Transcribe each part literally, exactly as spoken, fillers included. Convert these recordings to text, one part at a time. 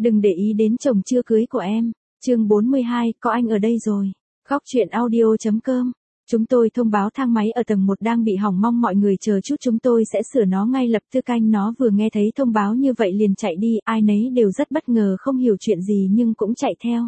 Đừng để ý đến chồng chưa cưới của em. Chương bốn mươi hai, có anh ở đây rồi. Góc truyện audio.com. Chúng tôi thông báo thang máy ở tầng một đang bị hỏng, mong mọi người chờ chút chúng tôi sẽ sửa nó ngay lập tức. Anh nó vừa nghe thấy thông báo như vậy liền chạy đi, ai nấy đều rất bất ngờ không hiểu chuyện gì nhưng cũng chạy theo.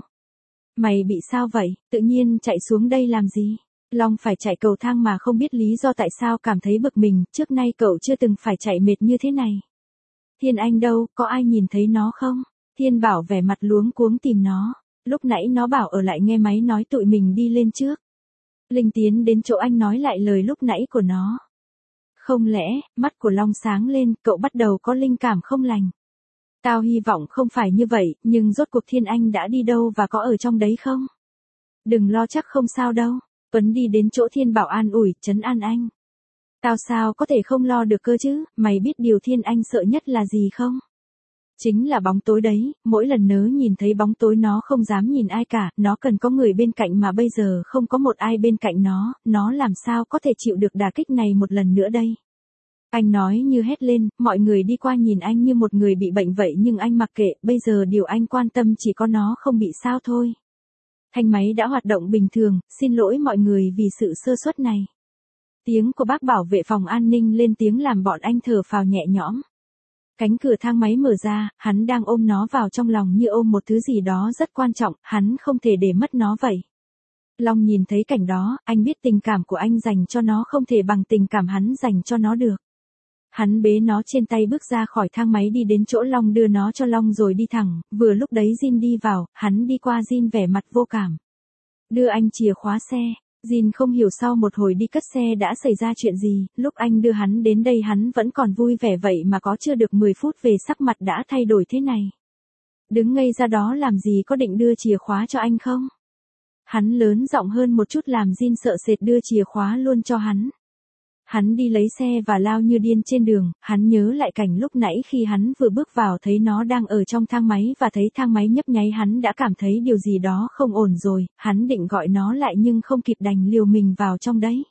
Mày bị sao vậy, tự nhiên chạy xuống đây làm gì? Long phải chạy cầu thang mà không biết lý do tại sao cảm thấy bực mình, trước nay cậu chưa từng phải chạy mệt như thế này. Thiên Anh đâu, có ai nhìn thấy nó không? Thiên Bảo vẻ mặt luống cuống tìm nó, lúc nãy nó bảo ở lại nghe máy nói tụi mình đi lên trước. Linh tiến đến chỗ anh nói lại lời lúc nãy của nó. Không lẽ, mắt của Long sáng lên, cậu bắt đầu có linh cảm không lành. Tao hy vọng không phải như vậy, nhưng rốt cuộc Thiên Anh đã đi đâu và có ở trong đấy không? Đừng lo, chắc không sao đâu. Tuấn đi đến chỗ Thiên Bảo an ủi, trấn an anh. Tao sao có thể không lo được cơ chứ, mày biết điều Thiên Anh sợ nhất là gì không? Chính là bóng tối đấy, mỗi lần nớ nhìn thấy bóng tối nó không dám nhìn ai cả, nó cần có người bên cạnh mà bây giờ không có một ai bên cạnh nó, nó làm sao có thể chịu được đả kích này một lần nữa đây. Anh nói như hét lên, mọi người đi qua nhìn anh như một người bị bệnh vậy nhưng anh mặc kệ, bây giờ điều anh quan tâm chỉ có nó không bị sao thôi. Thanh máy đã hoạt động bình thường, xin lỗi mọi người vì sự sơ suất này. Tiếng của bác bảo vệ phòng an ninh lên tiếng làm bọn anh thở phào nhẹ nhõm. Cánh cửa thang máy mở ra, hắn đang ôm nó vào trong lòng như ôm một thứ gì đó rất quan trọng, hắn không thể để mất nó vậy. Long nhìn thấy cảnh đó, anh biết tình cảm của anh dành cho nó không thể bằng tình cảm hắn dành cho nó được. Hắn bế nó trên tay bước ra khỏi thang máy đi đến chỗ Long đưa nó cho Long rồi đi thẳng, vừa lúc đấy Jin đi vào, hắn đi qua Jin vẻ mặt vô cảm. Đưa anh chìa khóa xe. Jin không hiểu sau một hồi đi cất xe đã xảy ra chuyện gì, lúc anh đưa hắn đến đây hắn vẫn còn vui vẻ vậy mà có chưa được mười phút về sắc mặt đã thay đổi thế này. Đứng ngây ra đó làm gì, có định đưa chìa khóa cho anh không? Hắn lớn giọng hơn một chút làm Jin sợ sệt đưa chìa khóa luôn cho hắn. Hắn đi lấy xe và lao như điên trên đường, hắn nhớ lại cảnh lúc nãy khi hắn vừa bước vào thấy nó đang ở trong thang máy và thấy thang máy nhấp nháy hắn đã cảm thấy điều gì đó không ổn rồi, hắn định gọi nó lại nhưng không kịp đành liều mình vào trong đấy.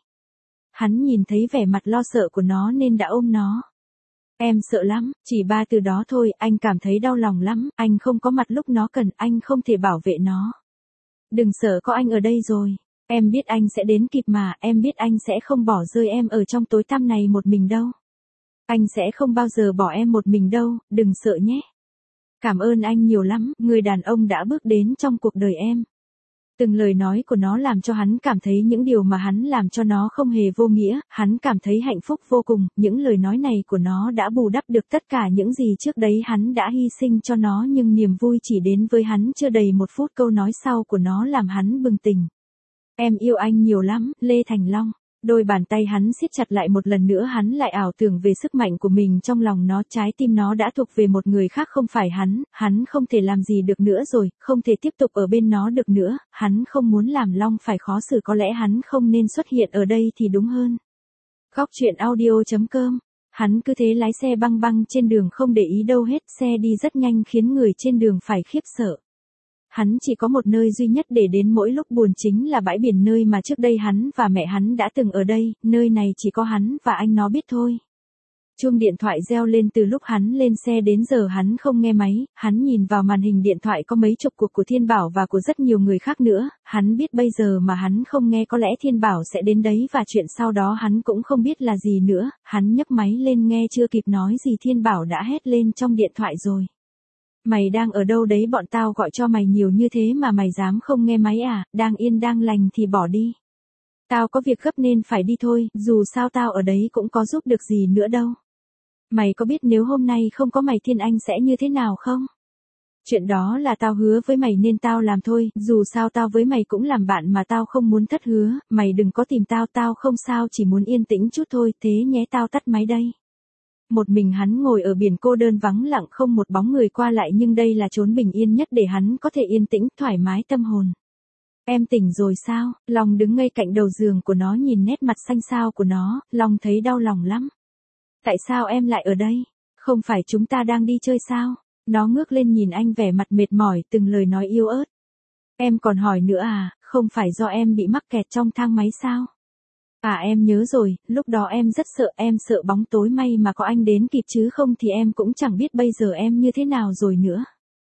Hắn nhìn thấy vẻ mặt lo sợ của nó nên đã ôm nó. Em sợ lắm, chỉ ba từ đó thôi, anh cảm thấy đau lòng lắm, anh không có mặt lúc nó cần, anh không thể bảo vệ nó. Đừng sợ, có anh ở đây rồi. Em biết anh sẽ đến kịp mà, em biết anh sẽ không bỏ rơi em ở trong tối tăm này một mình đâu. Anh sẽ không bao giờ bỏ em một mình đâu, đừng sợ nhé. Cảm ơn anh nhiều lắm, người đàn ông đã bước đến trong cuộc đời em. Từng lời nói của nó làm cho hắn cảm thấy những điều mà hắn làm cho nó không hề vô nghĩa, hắn cảm thấy hạnh phúc vô cùng, những lời nói này của nó đã bù đắp được tất cả những gì trước đấy hắn đã hy sinh cho nó nhưng niềm vui chỉ đến với hắn chưa đầy một phút, câu nói sau của nó làm hắn bừng tỉnh. Em yêu anh nhiều lắm, Lê Thành Long. Đôi bàn tay hắn siết chặt lại một lần nữa, hắn lại ảo tưởng về sức mạnh của mình trong lòng nó, trái tim nó đã thuộc về một người khác không phải hắn, hắn không thể làm gì được nữa rồi, không thể tiếp tục ở bên nó được nữa, hắn không muốn làm Long phải khó xử, có lẽ hắn không nên xuất hiện ở đây thì đúng hơn. Góc truyện audio.com. Hắn cứ thế lái xe băng băng trên đường không để ý đâu hết, xe đi rất nhanh khiến người trên đường phải khiếp sợ. Hắn chỉ có một nơi duy nhất để đến mỗi lúc buồn, chính là bãi biển, nơi mà trước đây hắn và mẹ hắn đã từng ở đây, nơi này chỉ có hắn và anh nó biết thôi. Chuông điện thoại reo lên từ lúc hắn lên xe đến giờ hắn không nghe máy, hắn nhìn vào màn hình điện thoại có mấy chục cuộc của Thiên Bảo và của rất nhiều người khác nữa, hắn biết bây giờ mà hắn không nghe có lẽ Thiên Bảo sẽ đến đấy và chuyện sau đó hắn cũng không biết là gì nữa, hắn nhấc máy lên nghe chưa kịp nói gì Thiên Bảo đã hét lên trong điện thoại rồi. Mày đang ở đâu đấy, bọn tao gọi cho mày nhiều như thế mà mày dám không nghe máy à, đang yên đang lành thì bỏ đi. Tao có việc gấp nên phải đi thôi, dù sao tao ở đấy cũng có giúp được gì nữa đâu. Mày có biết nếu hôm nay không có mày Thiên Anh sẽ như thế nào không? Chuyện đó là tao hứa với mày nên tao làm thôi, dù sao tao với mày cũng làm bạn mà tao không muốn thất hứa, mày đừng có tìm tao, tao không sao, chỉ muốn yên tĩnh chút thôi, thế nhé, tao tắt máy đây. Một mình hắn ngồi ở biển cô đơn vắng lặng không một bóng người qua lại nhưng đây là chốn bình yên nhất để hắn có thể yên tĩnh, thoải mái tâm hồn. Em tỉnh rồi sao? Long đứng ngay cạnh đầu giường của nó nhìn nét mặt xanh xao của nó, Long thấy đau lòng lắm. Tại sao em lại ở đây? Không phải chúng ta đang đi chơi sao? Nó ngước lên nhìn anh vẻ mặt mệt mỏi, từng lời nói yếu ớt. Em còn hỏi nữa à, không phải do em bị mắc kẹt trong thang máy sao? À em nhớ rồi, lúc đó em rất sợ, em sợ bóng tối, may mà có anh đến kịp chứ không thì em cũng chẳng biết bây giờ em như thế nào rồi nữa.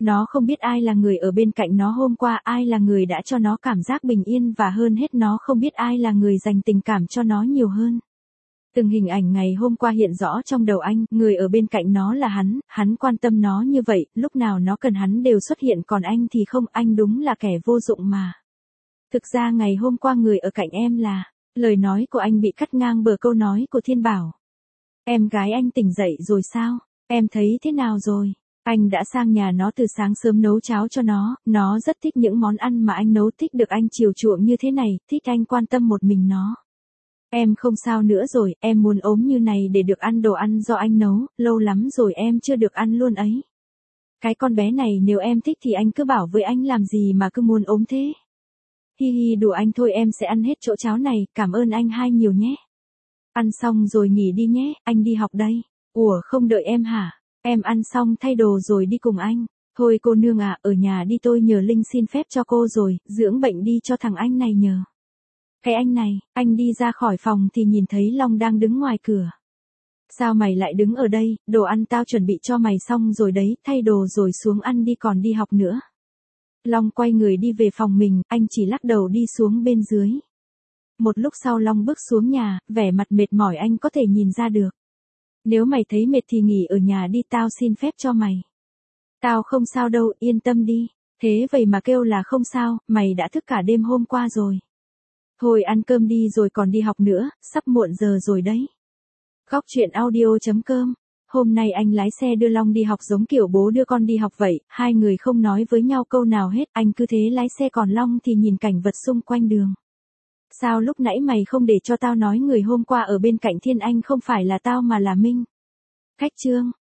Nó không biết ai là người ở bên cạnh nó hôm qua, ai là người đã cho nó cảm giác bình yên và hơn hết nó không biết ai là người dành tình cảm cho nó nhiều hơn. Từng hình ảnh ngày hôm qua hiện rõ trong đầu anh, người ở bên cạnh nó là hắn, hắn quan tâm nó như vậy, lúc nào nó cần hắn đều xuất hiện còn anh thì không, anh đúng là kẻ vô dụng mà. Thực ra ngày hôm qua người ở cạnh em là, lời nói của anh bị cắt ngang bờ câu nói của Thiên Bảo. Em gái anh tỉnh dậy rồi sao? Em thấy thế nào rồi? Anh đã sang nhà nó từ sáng sớm nấu cháo cho nó, nó rất thích những món ăn mà anh nấu, thích được anh chiều chuộng như thế này, thích anh quan tâm một mình nó. Em không sao nữa rồi, em muốn ốm như này để được ăn đồ ăn do anh nấu, lâu lắm rồi em chưa được ăn luôn ấy. Cái con bé này nếu em thích thì anh cứ bảo với anh làm gì mà cứ muốn ốm thế. Hi hi đùa anh thôi, em sẽ ăn hết chỗ cháo này, cảm ơn anh hai nhiều nhé. Ăn xong rồi nghỉ đi nhé, anh đi học đây. Ủa không đợi em hả? Em ăn xong thay đồ rồi đi cùng anh. Thôi cô nương à, ở nhà đi, tôi nhờ Linh xin phép cho cô rồi, dưỡng bệnh đi cho thằng anh này nhờ. Cái anh này, anh đi ra khỏi phòng thì nhìn thấy Long đang đứng ngoài cửa. Sao mày lại đứng ở đây, đồ ăn tao chuẩn bị cho mày xong rồi đấy, thay đồ rồi xuống ăn đi còn đi học nữa. Long quay người đi về phòng mình, anh chỉ lắc đầu đi xuống bên dưới. Một lúc sau Long bước xuống nhà, vẻ mặt mệt mỏi anh có thể nhìn ra được. Nếu mày thấy mệt thì nghỉ ở nhà đi, tao xin phép cho mày. Tao không sao đâu, yên tâm đi. Thế vậy mà kêu là không sao, mày đã thức cả đêm hôm qua rồi. Thôi ăn cơm đi rồi còn đi học nữa, sắp muộn giờ rồi đấy. Góc truyện audio chấm com. Hôm nay anh lái xe đưa Long đi học giống kiểu bố đưa con đi học vậy, hai người không nói với nhau câu nào hết, anh cứ thế lái xe còn Long thì nhìn cảnh vật xung quanh đường. Sao lúc nãy mày không để cho tao nói người hôm qua ở bên cạnh Thiên Anh không phải là tao mà là Minh? Khách Trương,